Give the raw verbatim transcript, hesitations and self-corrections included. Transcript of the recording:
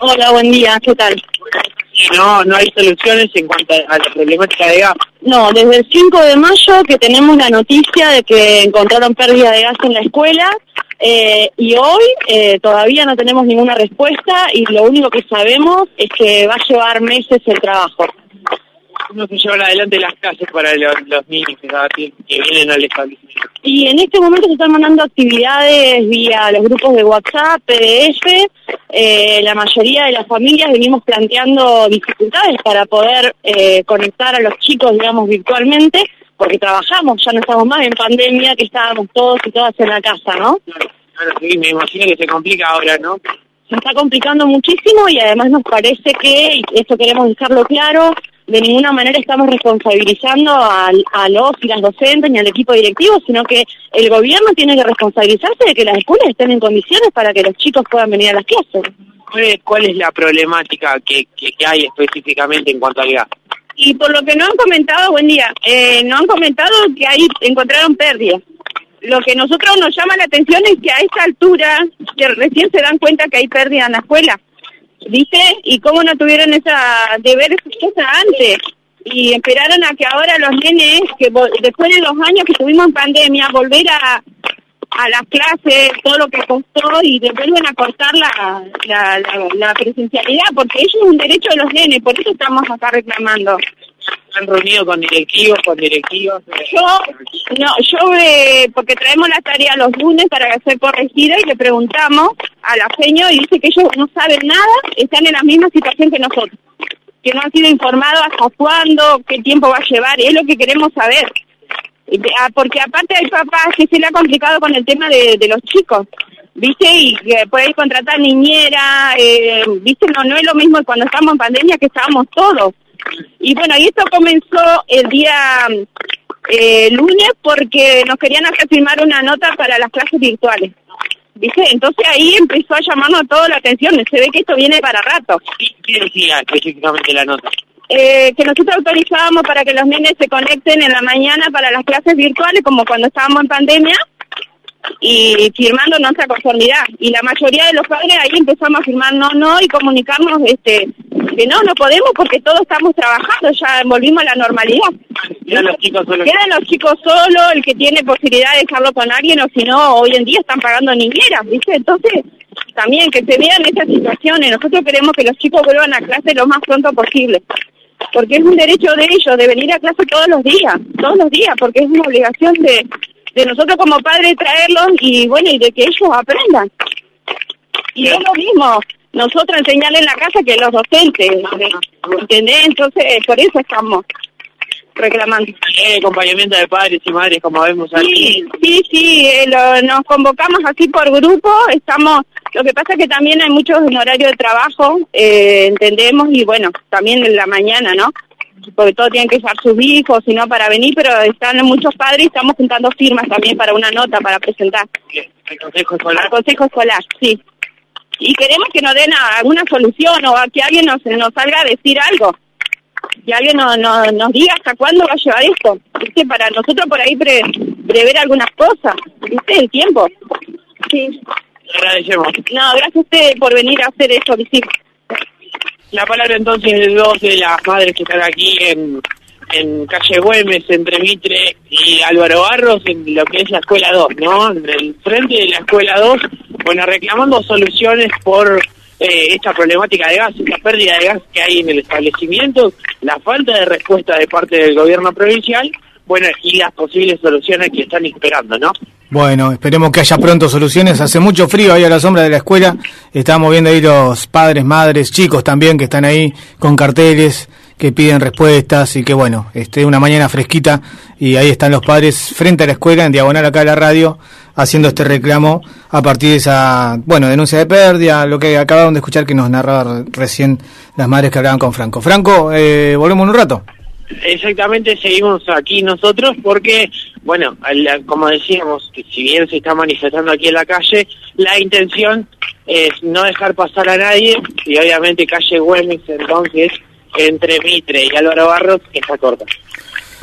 Hola, buen día, ¿qué tal? Y no, no hay soluciones en cuanto a la problemática de gas. No, desde el cinco de mayo que tenemos la noticia de que encontraron pérdida de gas en la escuela eh, y hoy eh, todavía no tenemos ninguna respuesta y lo único que sabemos es que va a llevar meses el trabajo. ¿Cómo se llevan adelante las clases para los, los niños que, que vienen al establecimiento? Y en este momento se están mandando actividades vía los grupos de WhatsApp, P D F. Eh, la mayoría de las familias venimos planteando dificultades para poder eh, conectar a los chicos, digamos, virtualmente, porque trabajamos, ya no estamos más en pandemia, que estábamos todos y todas en la casa, ¿no? Claro, claro, sí, me imagino que se complica ahora, ¿no? Se está complicando muchísimo y además nos parece que, y esto queremos dejarlo claro, de ninguna manera estamos responsabilizando a, a los y las docentes ni al equipo directivo, sino que el gobierno tiene que responsabilizarse de que las escuelas estén en condiciones para que los chicos puedan venir a las clases. ¿Cuál es, cuál es la problemática que, que, que hay específicamente en cuanto al gas? Y por lo que no han comentado, buen día, eh, no han comentado que ahí encontraron pérdidas. Lo que nosotros nos llama la atención es que a esta altura, que recién se dan cuenta que hay pérdida en la escuela, ¿viste? Y cómo no tuvieron esa de ver esas cosas antes y esperaron a que ahora los nenes, que después de los años que estuvimos en pandemia, volver a, a las clases, todo lo que costó y de vuelven a cortar la, la, la, la presencialidad, porque eso es un derecho de los nenes, por eso estamos acá reclamando. ¿Han reunido con directivos, con directivos? Yo, no, yo, eh, porque traemos la tarea los lunes para ser corregida y le preguntamos a la feño y dice que ellos no saben nada, están en la misma situación que nosotros, que no han sido informados hasta cuándo, qué tiempo va a llevar, es lo que queremos saber. Porque aparte hay papás que se le ha complicado con el tema de, de los chicos, ¿viste? Y que por ahí contratar niñera, eh, ¿viste? No, no es lo mismo cuando estamos en pandemia que estábamos todos. Y bueno, y esto comenzó el día eh, lunes porque nos querían hacer firmar una nota para las clases virtuales, ¿viste? Entonces ahí empezó a llamarnos toda la atención, se ve que esto viene para rato. ¿Qué decía específicamente la nota? Eh, que nosotros autorizábamos para que los nenes se conecten en la mañana para las clases virtuales, como cuando estábamos en pandemia, y firmando nuestra conformidad. Y la mayoría de los padres ahí empezamos a firmar no, no, y comunicarnos este que no, no podemos porque todos estamos trabajando, ya volvimos a la normalidad. Quedan los chicos solos. Quedan los chicos solos, el que tiene posibilidad de dejarlo con alguien, o si no, hoy en día están pagando niñeras, ¿viste? Entonces, también que se vean esas situaciones. Nosotros queremos que los chicos vuelvan a clase lo más pronto posible, porque es un derecho de ellos de venir a clase todos los días, todos los días, porque es una obligación de, de nosotros como padres traerlos y bueno, y de que ellos aprendan. Y es lo mismo, nosotros enseñarles en la casa que los docentes, ¿entendés? Entonces, por eso estamos reclamando. ¿Hay acompañamiento de padres y madres como vemos aquí? Sí, sí, sí, eh, lo, nos convocamos así por grupo, estamos, lo que pasa es que también hay muchos en horario de trabajo, eh, entendemos, y bueno, también en la mañana, ¿no? Porque todos tienen que usar sus hijos, si no para venir, pero están muchos padres y estamos juntando firmas también para una nota para presentar. ¿El consejo escolar? Al consejo escolar, sí. Y queremos que nos den alguna solución o a que alguien nos, nos salga a decir algo. Que alguien no, no, nos diga hasta cuándo va a llevar esto. ¿Viste? Para nosotros por ahí pre, prever algunas cosas. ¿Viste? El tiempo. Sí. Le agradecemos. No, gracias a ustedes por venir a hacer esto visible. La palabra entonces de dos de las madres que están aquí en, en calle Güemes, entre Mitre y Álvaro Barros, en lo que es la escuela dos, ¿no? En el frente de la escuela dos, bueno, reclamando soluciones por eh, esta problemática de gas, esta pérdida de gas que hay en el establecimiento, la falta de respuesta de parte del gobierno provincial, bueno, y las posibles soluciones que están esperando, ¿no? Bueno, esperemos que haya pronto soluciones. Hace mucho frío ahí a la sombra de la escuela. Estamos viendo ahí los padres, madres, chicos también que están ahí con carteles que piden respuestas y que bueno, este, una mañana fresquita y ahí están los padres frente a la escuela, en diagonal acá a la radio, haciendo este reclamo a partir de esa, bueno, denuncia de pérdida, lo que acabaron de escuchar que nos narraba recién las madres que hablaban con Franco. Franco, eh, volvemos en un rato. Exactamente, seguimos aquí nosotros porque, bueno, como decíamos, que si bien se está manifestando aquí en la calle, la intención es no dejar pasar a nadie y obviamente calle Güemes, entonces, entre Mitre y Álvaro Barros, está corta.